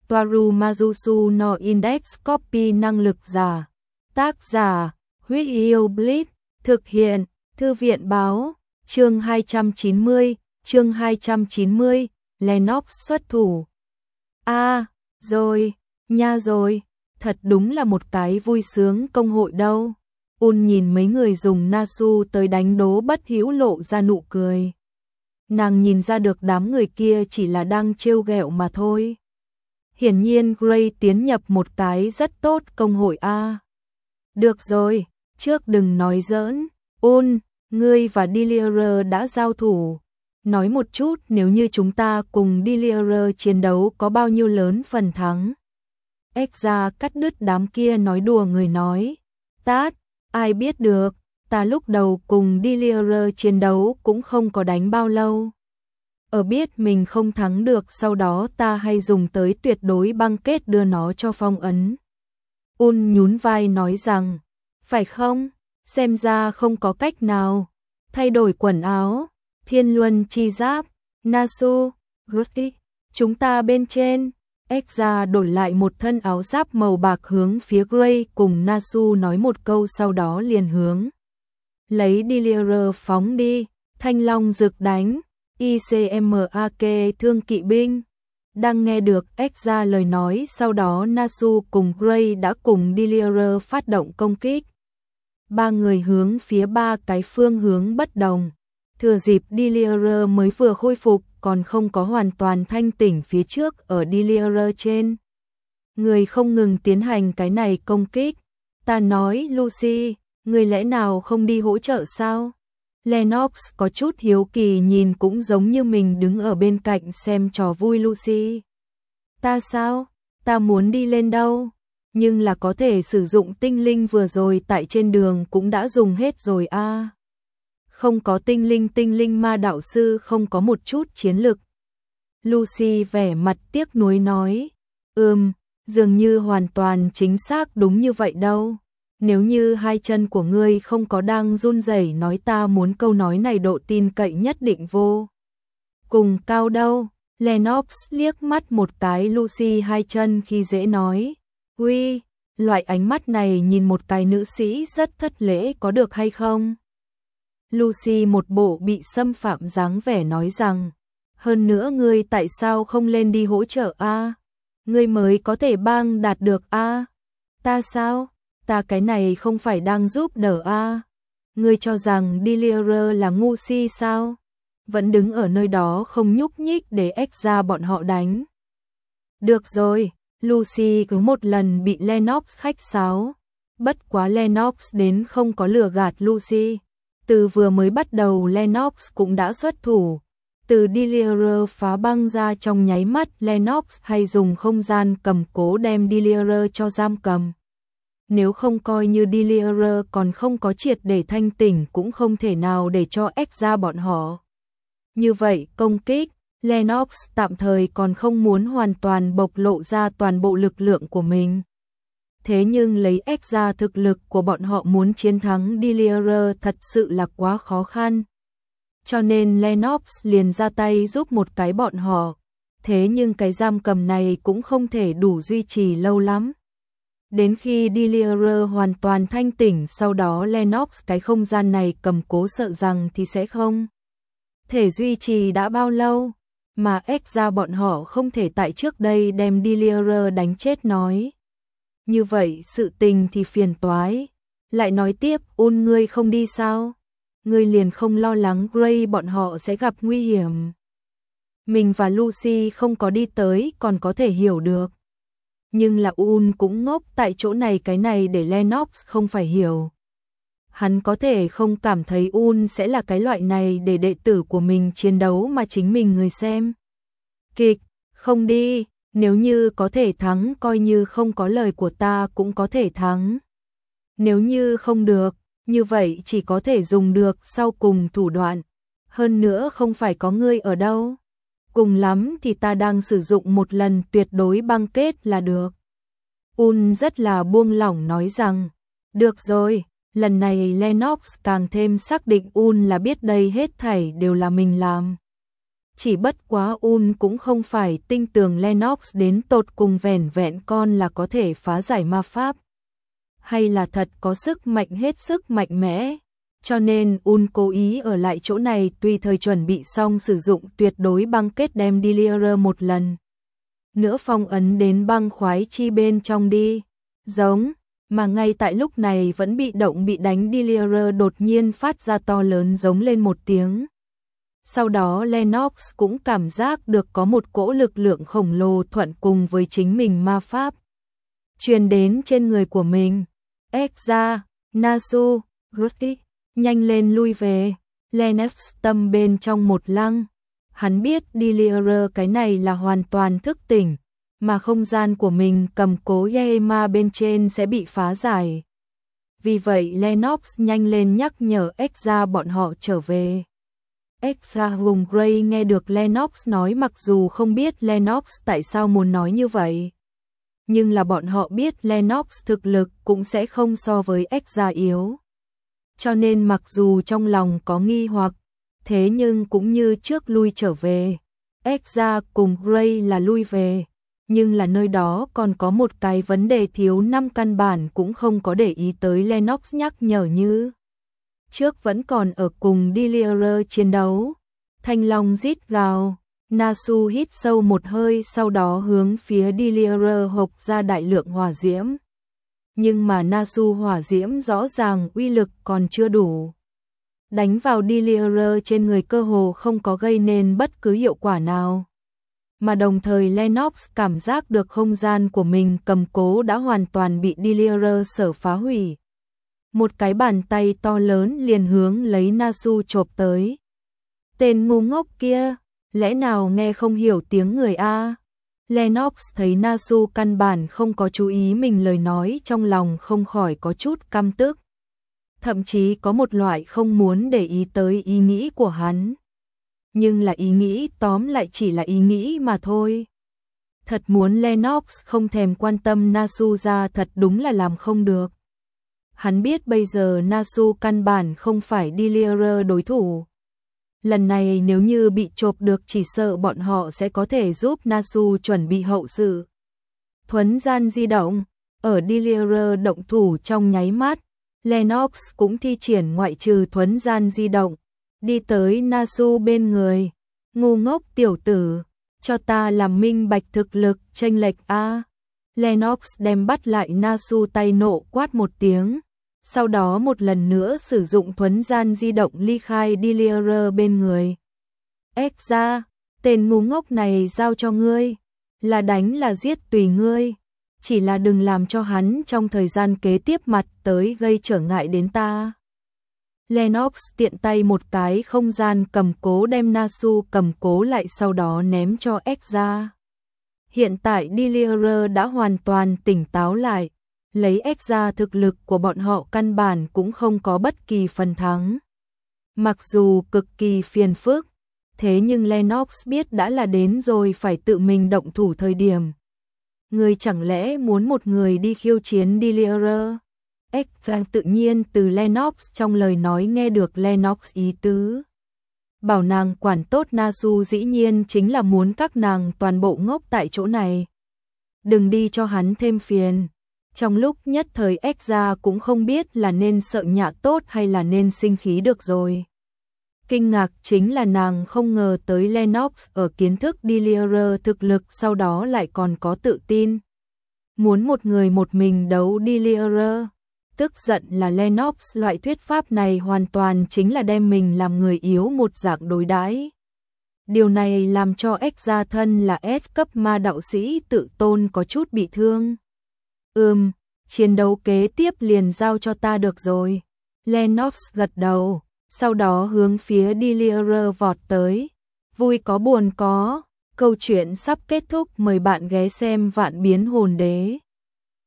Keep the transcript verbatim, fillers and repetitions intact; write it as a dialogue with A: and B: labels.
A: Toaru Majusu no Index Copy năng lực giả. Tác giả, Huyết Yêu Blitz, thực hiện, Thư viện báo, chương hai trăm chín mươi, chương hai trăm chín mươi, Lennox xuất thủ. A, à, rồi, nha rồi, thật đúng là một cái vui sướng công hội đâu. Un nhìn mấy người dùng Nasu tới đánh đố bất hữu lộ ra nụ cười. Nàng nhìn ra được đám người kia chỉ là đang trêu ghẹo mà thôi. Hiển nhiên Gray tiến nhập một cái rất tốt công hội A. Được rồi, trước đừng nói giỡn. Un, ngươi và Delier đã giao thủ. Nói một chút nếu như chúng ta cùng Delier chiến đấu có bao nhiêu lớn phần thắng. Exra cắt đứt đám kia nói đùa người nói. Tát, ai biết được, ta lúc đầu cùng Delier chiến đấu cũng không có đánh bao lâu. Ở biết mình không thắng được sau đó ta hay dùng tới tuyệt đối băng kết đưa nó cho phong ấn. Un nhún vai nói rằng, phải không, xem ra không có cách nào. Thay đổi quần áo, thiên luân chi giáp, Nasu, Guti, chúng ta bên trên. Exra đổi lại một thân áo giáp màu bạc hướng phía Gray cùng Nasu nói một câu sau đó liền hướng. Lấy Delier phóng đi, thanh long rực đánh, i xê em a ca thương kỵ binh. Đang nghe được Exra lời nói sau đó Nasu cùng Gray đã cùng Delier phát động công kích. Ba người hướng phía ba cái phương hướng bất đồng. Thừa dịp Delier mới vừa khôi phục còn không có hoàn toàn thanh tỉnh phía trước ở Delier trên. Người không ngừng tiến hành cái này công kích. Ta nói Lucy, người lẽ nào không đi hỗ trợ sao? Lennox có chút hiếu kỳ nhìn cũng giống như mình đứng ở bên cạnh xem trò vui Lucy. Ta sao? Ta muốn đi lên đâu? Nhưng là có thể sử dụng tinh linh vừa rồi tại trên đường cũng đã dùng hết rồi a. À. Không có tinh linh tinh linh ma đạo sư không có một chút chiến lực. Lucy vẻ mặt tiếc nuối nói. Ừm, dường như hoàn toàn chính xác đúng như vậy đâu. Nếu như hai chân của ngươi không có đang run rẩy nói ta muốn câu nói này độ tin cậy nhất định vô. Cùng cao đâu, Lennox liếc mắt một cái Lucy hai chân khi dễ nói. Uy, loại ánh mắt này nhìn một cái nữ sĩ rất thất lễ có được hay không? Lucy một bộ bị xâm phạm dáng vẻ nói rằng. Hơn nữa ngươi tại sao không lên đi hỗ trợ a? À? Ngươi mới có thể bang đạt được a? À? Ta sao? Ta cái này không phải đang giúp đỡ a? À? Ngươi cho rằng Delier là ngu si sao? Vẫn đứng ở nơi đó không nhúc nhích để Exra bọn họ đánh. Được rồi, Lucy cứ một lần bị Lennox khách sáo. Bất quá Lennox đến không có lừa gạt Lucy. Từ vừa mới bắt đầu Lennox cũng đã xuất thủ. Từ Delier phá băng ra trong nháy mắt Lennox hay dùng không gian cầm cố đem Delier cho giam cầm. Nếu không coi như Delier còn không có triệt để thanh tỉnh cũng không thể nào để cho Exra bọn họ. Như vậy công kích, Lennox tạm thời còn không muốn hoàn toàn bộc lộ ra toàn bộ lực lượng của mình. Thế nhưng lấy Exra thực lực của bọn họ muốn chiến thắng Delier thật sự là quá khó khăn. Cho nên Lennox liền ra tay giúp một cái bọn họ. Thế nhưng cái giam cầm này cũng không thể đủ duy trì lâu lắm. Đến khi Delier hoàn toàn thanh tỉnh sau đó Lennox cái không gian này cầm cố sợ rằng thì sẽ không thể duy trì đã bao lâu. Mà Exra bọn họ không thể tại trước đây đem Delier đánh chết nói. Như vậy sự tình thì phiền toái. Lại nói tiếp Un ngươi không đi sao? Ngươi liền không lo lắng Gray bọn họ sẽ gặp nguy hiểm. Mình và Lucy không có đi tới còn có thể hiểu được. Nhưng là Un cũng ngốc tại chỗ này cái này để Lennox không phải hiểu. Hắn có thể không cảm thấy Un sẽ là cái loại này để đệ tử của mình chiến đấu mà chính mình người xem. Kịch, không đi, nếu như có thể thắng coi như không có lời của ta cũng có thể thắng. Nếu như không được, như vậy chỉ có thể dùng được sau cùng thủ đoạn. Hơn nữa không phải có ngươi ở đâu. Cùng lắm thì ta đang sử dụng một lần tuyệt đối băng kết là được. Un rất là buông lỏng nói rằng, được rồi, lần này Lennox càng thêm xác định Un là biết đây hết thảy đều là mình làm. Chỉ bất quá Un cũng không phải tin tưởng Lennox đến tột cùng vẻn vẹn con là có thể phá giải ma pháp, hay là thật có sức mạnh hết sức mạnh mẽ. Cho nên Un cố ý ở lại chỗ này tùy thời chuẩn bị xong sử dụng tuyệt đối băng kết đem Delirium một lần nữa phong ấn đến băng khoái chi bên trong đi. Giống, mà ngay tại lúc này vẫn bị động bị đánh Delirium đột nhiên phát ra to lớn giống lên một tiếng. Sau đó Lennox cũng cảm giác được có một cỗ lực lượng khổng lồ thuận cùng với chính mình ma pháp truyền đến trên người của mình. Ekza, Nasu, Gertie, nhanh lên lui về. Lennox tâm bên trong một lăng. Hắn biết Delirium cái này là hoàn toàn thức tỉnh, mà không gian của mình cầm cố Yaema bên trên sẽ bị phá giải. Vì vậy Lennox nhanh lên nhắc nhở Ekza bọn họ trở về. Ekza vùng Grey nghe được Lennox nói, mặc dù không biết Lennox tại sao muốn nói như vậy, nhưng là bọn họ biết Lennox thực lực cũng sẽ không so với Ekza yếu. Cho nên mặc dù trong lòng có nghi hoặc, thế nhưng cũng như trước lui trở về. Ekza cùng Grey là lui về, nhưng là nơi đó còn có một cái vấn đề thiếu năm căn bản cũng không có để ý tới. Lennox nhắc nhở như trước vẫn còn ở cùng Delirium chiến đấu. Thanh long rít gào. Nasu hít sâu một hơi, sau đó hướng phía Delirium hộc ra đại lượng hỏa diễm. Nhưng mà Nasu hỏa diễm rõ ràng uy lực còn chưa đủ. Đánh vào Delirium trên người cơ hồ không có gây nên bất cứ hiệu quả nào. Mà đồng thời Lennox cảm giác được không gian của mình cầm cố đã hoàn toàn bị Delirium sở phá hủy. Một cái bàn tay to lớn liền hướng lấy Nasu chộp tới. Tên ngu ngốc kia, lẽ nào nghe không hiểu tiếng người a? Lennox thấy Nasu căn bản không có chú ý mình lời nói, trong lòng không khỏi có chút căm tức. Thậm chí có một loại không muốn để ý tới ý nghĩ của hắn. Nhưng là ý nghĩ tóm lại chỉ là ý nghĩ mà thôi. Thật muốn Lennox không thèm quan tâm Nasu ra thật đúng là làm không được. Hắn biết bây giờ Nasu căn bản không phải Delirium đối thủ. Lần này nếu như bị chộp được chỉ sợ bọn họ sẽ có thể giúp Nasu chuẩn bị hậu sự. Thuấn gian di động, ở Delirium động thủ trong nháy mắt, Lennox cũng thi triển ngoại trừ thuấn gian di động, đi tới Nasu bên người. Ngu ngốc tiểu tử, cho ta làm minh bạch thực lực chênh lệch a. Lennox đem bắt lại Nasu, tay nộ quát một tiếng. Sau đó một lần nữa sử dụng thuấn gian di động ly khai Delirium bên người. Ekza, tên ngu ngốc này giao cho ngươi, là đánh là giết tùy ngươi, chỉ là đừng làm cho hắn trong thời gian kế tiếp mặt tới gây trở ngại đến ta. Lennox tiện tay một cái không gian cầm cố đem Nasu cầm cố lại, sau đó ném cho Ekza. Hiện tại Delirium đã hoàn toàn tỉnh táo lại. Lấy Ekza thực lực của bọn họ căn bản cũng không có bất kỳ phần thắng. Mặc dù cực kỳ phiền phức, thế nhưng Lennox biết đã là đến rồi phải tự mình động thủ thời điểm. Người chẳng lẽ muốn một người đi khiêu chiến Delirium? Ekza tự nhiên từ Lennox trong lời nói nghe được Lennox ý tứ. Bảo nàng quản tốt Nasu dĩ nhiên chính là muốn các nàng toàn bộ ngốc tại chỗ này. Đừng đi cho hắn thêm phiền. Trong lúc nhất thời Ekza cũng không biết là nên sợ nhạ tốt hay là nên sinh khí được rồi. Kinh ngạc chính là nàng không ngờ tới Lennox ở kiến thức Delirium thực lực sau đó lại còn có tự tin. Muốn một người một mình đấu Delirium. Tức giận là Lennox loại thuyết pháp này hoàn toàn chính là đem mình làm người yếu một dạng đối đãi. Điều này làm cho Ekza thân là S cấp ma đạo sĩ tự tôn có chút bị thương. Ừm, chiến đấu kế tiếp liền giao cho ta được rồi. Lennox gật đầu, sau đó hướng phía Delirium vọt tới. Vui có buồn có, câu chuyện sắp kết thúc, mời bạn ghé xem Vạn Biến Hồn Đế.